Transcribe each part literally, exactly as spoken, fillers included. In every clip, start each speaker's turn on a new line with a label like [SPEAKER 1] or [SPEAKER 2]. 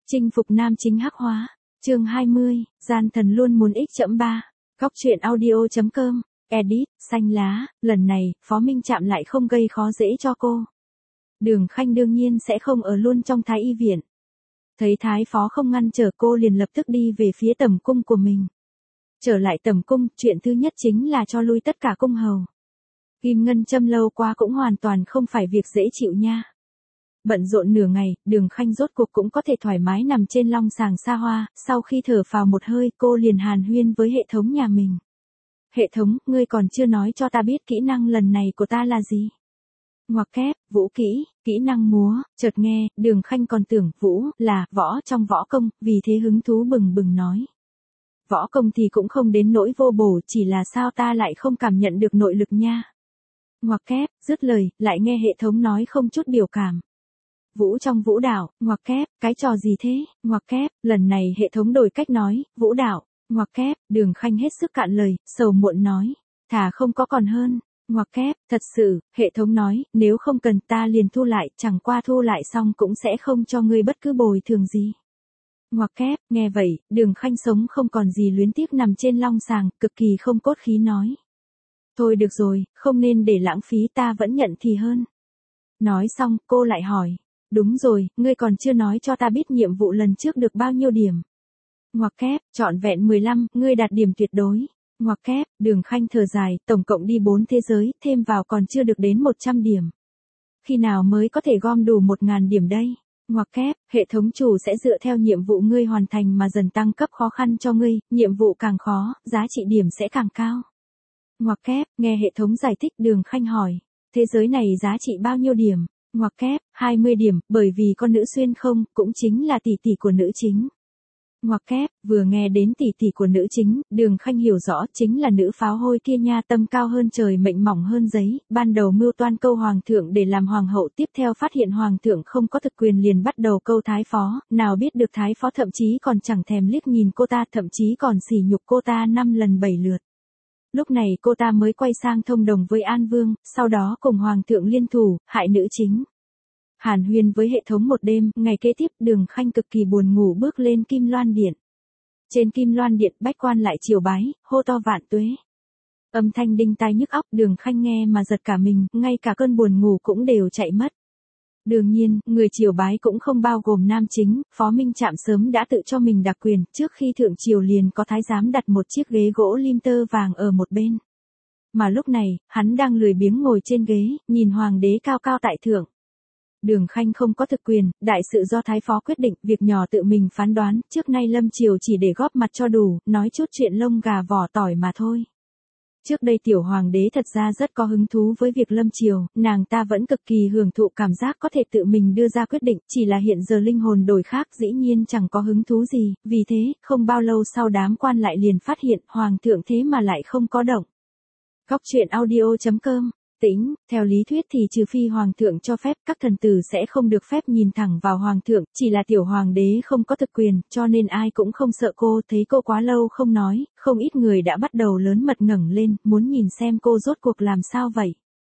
[SPEAKER 1] Chinh phục nam chính hắc hóa. Chương hai mươi, gian thần luôn muốn ích chấm ba. Góc truyện audio chấm com. Edit, xanh lá, lần này, Phó Minh Trạm lại không gây khó dễ cho cô. Đường Khanh đương nhiên sẽ không ở luôn trong Thái Y viện. Thấy Thái Phó không ngăn trở cô liền lập tức đi về phía tẩm cung của mình. Trở lại tẩm cung, chuyện thứ nhất chính là cho lui tất cả cung hầu. Kim ngân châm lâu qua cũng hoàn toàn không phải việc dễ chịu nha. Bận rộn nửa ngày, Đường Khanh rốt cuộc cũng có thể thoải mái nằm trên long sàng xa hoa, sau khi thở phào một hơi cô liền hàn huyên với hệ thống nhà mình. Hệ thống, ngươi còn chưa nói cho ta biết kỹ năng lần này của ta là gì? Ngoặc kép, vũ kỹ, kỹ năng múa, chợt nghe, Đường Khanh còn tưởng vũ là võ trong võ công, vì thế hứng thú bừng bừng nói. Võ công thì cũng không đến nỗi vô bổ, chỉ là sao ta lại không cảm nhận được nội lực nha. Ngoặc kép, dứt lời, lại nghe hệ thống nói không chút biểu cảm. Vũ trong vũ đạo, ngoặc kép, cái trò gì thế, ngoặc kép, lần này hệ thống đổi cách nói, vũ đạo, ngoặc kép, Đường Khanh hết sức cạn lời, sầu muộn nói, thà không có còn hơn, ngoặc kép, thật sự, hệ thống nói, nếu không cần ta liền thu lại, chẳng qua thu lại xong cũng sẽ không cho ngươi bất cứ bồi thường gì. Ngoặc kép, nghe vậy, Đường Khanh sống không còn gì luyến tiếc nằm trên long sàng, cực kỳ không cốt khí nói. Thôi được rồi, không nên để lãng phí ta vẫn nhận thì hơn. Nói xong, cô lại hỏi. Đúng rồi, ngươi còn chưa nói cho ta biết nhiệm vụ lần trước được bao nhiêu điểm. Ngoặc kép, trọn vẹn mười lăm, ngươi đạt điểm tuyệt đối. Ngoặc kép, Đường Khanh thở dài, tổng cộng đi bốn thế giới, thêm vào còn chưa được đến một trăm điểm. Khi nào mới có thể gom đủ một nghìn điểm đây? Ngoặc kép, hệ thống chủ sẽ dựa theo nhiệm vụ ngươi hoàn thành mà dần tăng cấp khó khăn cho ngươi, nhiệm vụ càng khó, giá trị điểm sẽ càng cao. Ngoặc kép, nghe hệ thống giải thích, Đường Khanh hỏi, thế giới này giá trị bao nhiêu điểm? Ngoặc kép, hai mươi điểm, bởi vì con nữ xuyên không, cũng chính là tỷ tỷ của nữ chính. Ngoặc kép, vừa nghe đến tỷ tỷ của nữ chính, Đường Khanh hiểu rõ chính là nữ pháo hôi kia nha, tâm cao hơn trời mệnh mỏng hơn giấy, ban đầu mưu toan câu hoàng thượng để làm hoàng hậu, tiếp theo phát hiện hoàng thượng không có thực quyền liền bắt đầu câu thái phó, nào biết được thái phó thậm chí còn chẳng thèm liếc nhìn cô ta, thậm chí còn sỉ nhục cô ta năm lần bảy lượt. Lúc này cô ta mới quay sang thông đồng với An Vương, sau đó cùng Hoàng thượng liên thủ, hại nữ chính. Hàn huyên với hệ thống một đêm, ngày kế tiếp Đường Khanh cực kỳ buồn ngủ bước lên Kim Loan Điện. Trên Kim Loan Điện bách quan lại triều bái, hô to vạn tuế. Âm thanh đinh tai nhức óc, Đường Khanh nghe mà giật cả mình, ngay cả cơn buồn ngủ cũng đều chạy mất. Đương nhiên, người triều bái cũng không bao gồm nam chính, Phó Minh Trạm sớm đã tự cho mình đặc quyền, trước khi thượng triều liền có thái giám đặt một chiếc ghế gỗ lim tơ vàng ở một bên. Mà lúc này, hắn đang lười biếng ngồi trên ghế, nhìn hoàng đế cao cao tại thượng. Đường Khanh không có thực quyền, đại sự do thái phó quyết định, việc nhỏ tự mình phán đoán, trước nay lâm triều chỉ để góp mặt cho đủ, nói chút chuyện lông gà vỏ tỏi mà thôi. Trước đây tiểu hoàng đế thật ra rất có hứng thú với việc lâm triều, nàng ta vẫn cực kỳ hưởng thụ cảm giác có thể tự mình đưa ra quyết định, chỉ là hiện giờ linh hồn đổi khác dĩ nhiên chẳng có hứng thú gì, vì thế, không bao lâu sau đám quan lại liền phát hiện hoàng thượng thế mà lại không có động. Góc truyện audio chấm com. Tính, theo lý thuyết thì trừ phi hoàng thượng cho phép, các thần tử sẽ không được phép nhìn thẳng vào hoàng thượng, chỉ là tiểu hoàng đế không có thực quyền, cho nên ai cũng không sợ cô, thấy cô quá lâu không nói, không ít người đã bắt đầu lớn mật ngẩng lên, muốn nhìn xem cô rốt cuộc làm sao vậy.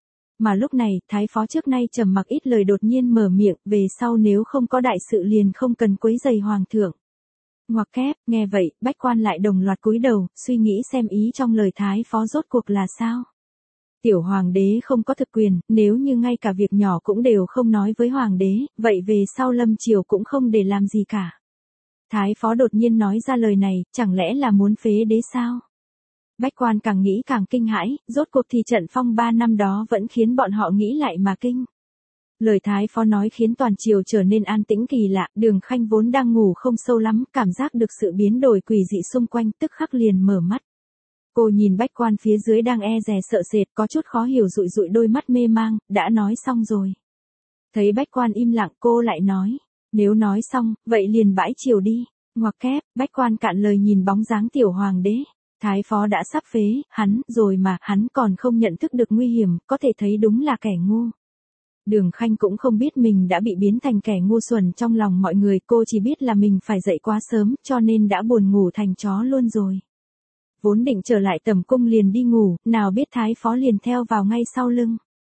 [SPEAKER 1] Mà lúc này, thái phó trước nay trầm mặc ít lời đột nhiên mở miệng, về sau nếu không có đại sự liền không cần quấy rầy hoàng thượng. Ngoặc kép, nghe vậy, bách quan lại đồng loạt cúi đầu, suy nghĩ xem ý trong lời thái phó rốt cuộc là sao. Tiểu hoàng đế không có thực quyền, nếu như ngay cả việc nhỏ cũng đều không nói với hoàng đế, vậy về sau lâm triều cũng không để làm gì cả. Thái phó đột nhiên nói ra lời này, chẳng lẽ là muốn phế đế sao? Bách quan càng nghĩ càng kinh hãi, rốt cuộc thì trận phong ba năm đó vẫn khiến bọn họ nghĩ lại mà kinh. Lời thái phó nói khiến toàn triều trở nên an tĩnh kỳ lạ, Đường Khanh vốn đang ngủ không sâu lắm, cảm giác được sự biến đổi quỷ dị xung quanh, tức khắc liền mở mắt. Cô nhìn bách quan phía dưới đang e dè sợ sệt, có chút khó hiểu dụi dụi đôi mắt mê mang, đã nói xong rồi. Thấy bách quan im lặng cô lại nói, nếu nói xong, vậy liền bãi triều đi. Ngoặc kép, bách quan cạn lời nhìn bóng dáng tiểu hoàng đế. Thái phó đã sắp phế, hắn, rồi mà, hắn còn không nhận thức được nguy hiểm, có thể thấy đúng là kẻ ngu. Đường Khanh cũng không biết mình đã bị biến thành kẻ ngu xuẩn trong lòng mọi người, cô chỉ biết là mình phải dậy quá sớm, cho nên đã buồn ngủ thành chó luôn rồi. Vốn định trở lại tẩm cung liền đi ngủ, nào biết thái phó liền theo vào ngay sau lưng.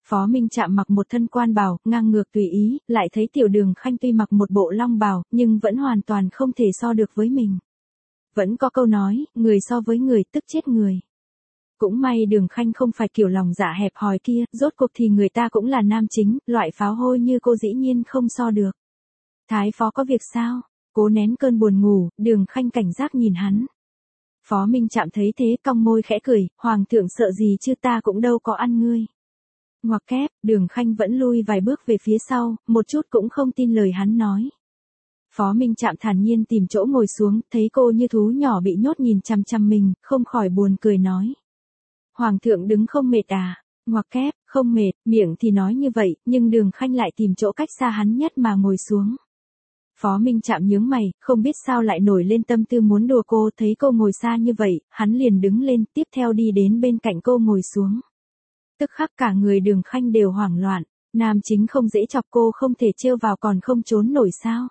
[SPEAKER 1] Phó Minh Trạm mặc một thân quan bào, ngang ngược tùy ý, lại thấy Tiểu Đường Khanh tuy mặc một bộ long bào, nhưng vẫn hoàn toàn không thể so được với mình. Vẫn có câu nói, người so với người tức chết người. Cũng may Đường Khanh không phải kiểu lòng dạ hẹp hòi kia, rốt cuộc thì người ta cũng là nam chính, loại pháo hôi như cô dĩ nhiên không so được. Thái phó có việc sao? Cố nén cơn buồn ngủ, Đường Khanh cảnh giác nhìn hắn. Phó Minh Trạm thấy thế cong môi khẽ cười, hoàng thượng sợ gì chứ, ta cũng đâu có ăn ngươi. Ngoặc kép, Đường Khanh vẫn lui vài bước về phía sau, một chút cũng không tin lời hắn nói. Phó Minh Trạm thản nhiên tìm chỗ ngồi xuống, thấy cô như thú nhỏ bị nhốt nhìn chằm chằm mình, không khỏi buồn cười nói. Hoàng thượng đứng không mệt à? Ngoặc kép, không mệt, miệng thì nói như vậy, nhưng Đường Khanh lại tìm chỗ cách xa hắn nhất mà ngồi xuống. Phó Minh Trạm nhướng mày, không biết sao lại nổi lên tâm tư muốn đùa cô, thấy cô ngồi xa như vậy, hắn liền đứng lên, tiếp theo đi đến bên cạnh cô ngồi xuống. Tức khắc cả người Đường Khanh đều hoảng loạn, nam chính không dễ chọc cô không thể trêu vào còn không trốn nổi sao.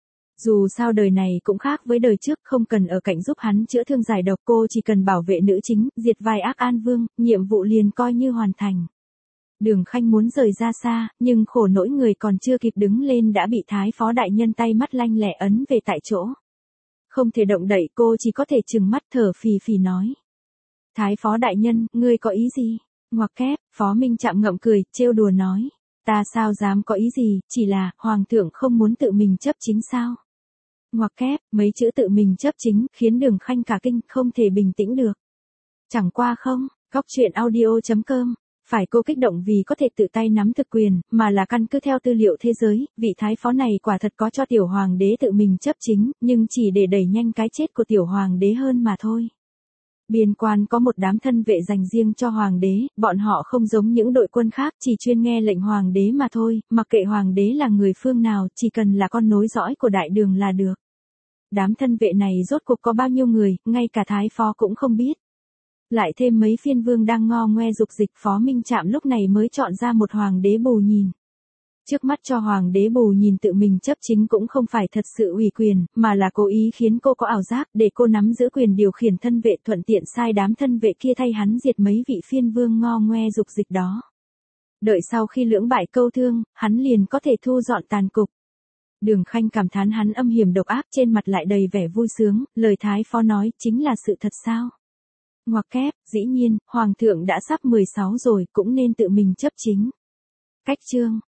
[SPEAKER 1] Dù sao đời này cũng khác với đời trước, không cần ở cạnh giúp hắn chữa thương giải độc, cô chỉ cần bảo vệ nữ chính, diệt vai ác An Vương, nhiệm vụ liền coi như hoàn thành. Đường Khanh muốn rời ra xa, nhưng khổ nỗi người còn chưa kịp đứng lên đã bị Thái phó đại nhân tay mắt lanh lẹ ấn về tại chỗ. Không thể động đậy, cô chỉ có thể trừng mắt thở phì phì nói. Thái phó đại nhân, ngươi có ý gì? Ngoặc kép, Phó Minh Trạm ngậm cười, trêu đùa nói. Ta sao dám có ý gì, chỉ là, hoàng thượng không muốn tự mình chấp chính sao? Ngoặc kép, mấy chữ tự mình chấp chính, khiến Đường Khanh cả kinh, không thể bình tĩnh được. Chẳng qua không, góc truyện audio chấm com. Phải cô kích động vì có thể tự tay nắm thực quyền, mà là căn cứ theo tư liệu thế giới, vị thái phó này quả thật có cho tiểu hoàng đế tự mình chấp chính, nhưng chỉ để đẩy nhanh cái chết của tiểu hoàng đế hơn mà thôi. Biên quan có một đám thân vệ dành riêng cho hoàng đế, bọn họ không giống những đội quân khác, chỉ chuyên nghe lệnh hoàng đế mà thôi, mặc kệ hoàng đế là người phương nào, chỉ cần là con nối dõi của đại đường là được. Đám thân vệ này rốt cuộc có bao nhiêu người, ngay cả thái phó cũng không biết. Lại thêm mấy phiên vương đang ngo ngoe dục dịch, Phó Minh Trạm lúc này mới chọn ra một hoàng đế bù nhìn. Trước mắt cho hoàng đế bù nhìn tự mình chấp chính cũng không phải thật sự ủy quyền, mà là cố ý khiến cô có ảo giác để cô nắm giữ quyền điều khiển thân vệ, thuận tiện sai đám thân vệ kia thay hắn diệt mấy vị phiên vương ngo ngoe dục dịch đó. Đợi sau khi lưỡng bại câu thương, hắn liền có thể thu dọn tàn cục. Đường Khanh cảm thán hắn âm hiểm độc ác, trên mặt lại đầy vẻ vui sướng, lời thái phó nói chính là sự thật sao? Ngoặc kép, dĩ nhiên, hoàng thượng đã sắp mười sáu rồi, cũng nên tự mình chấp chính. Cách chương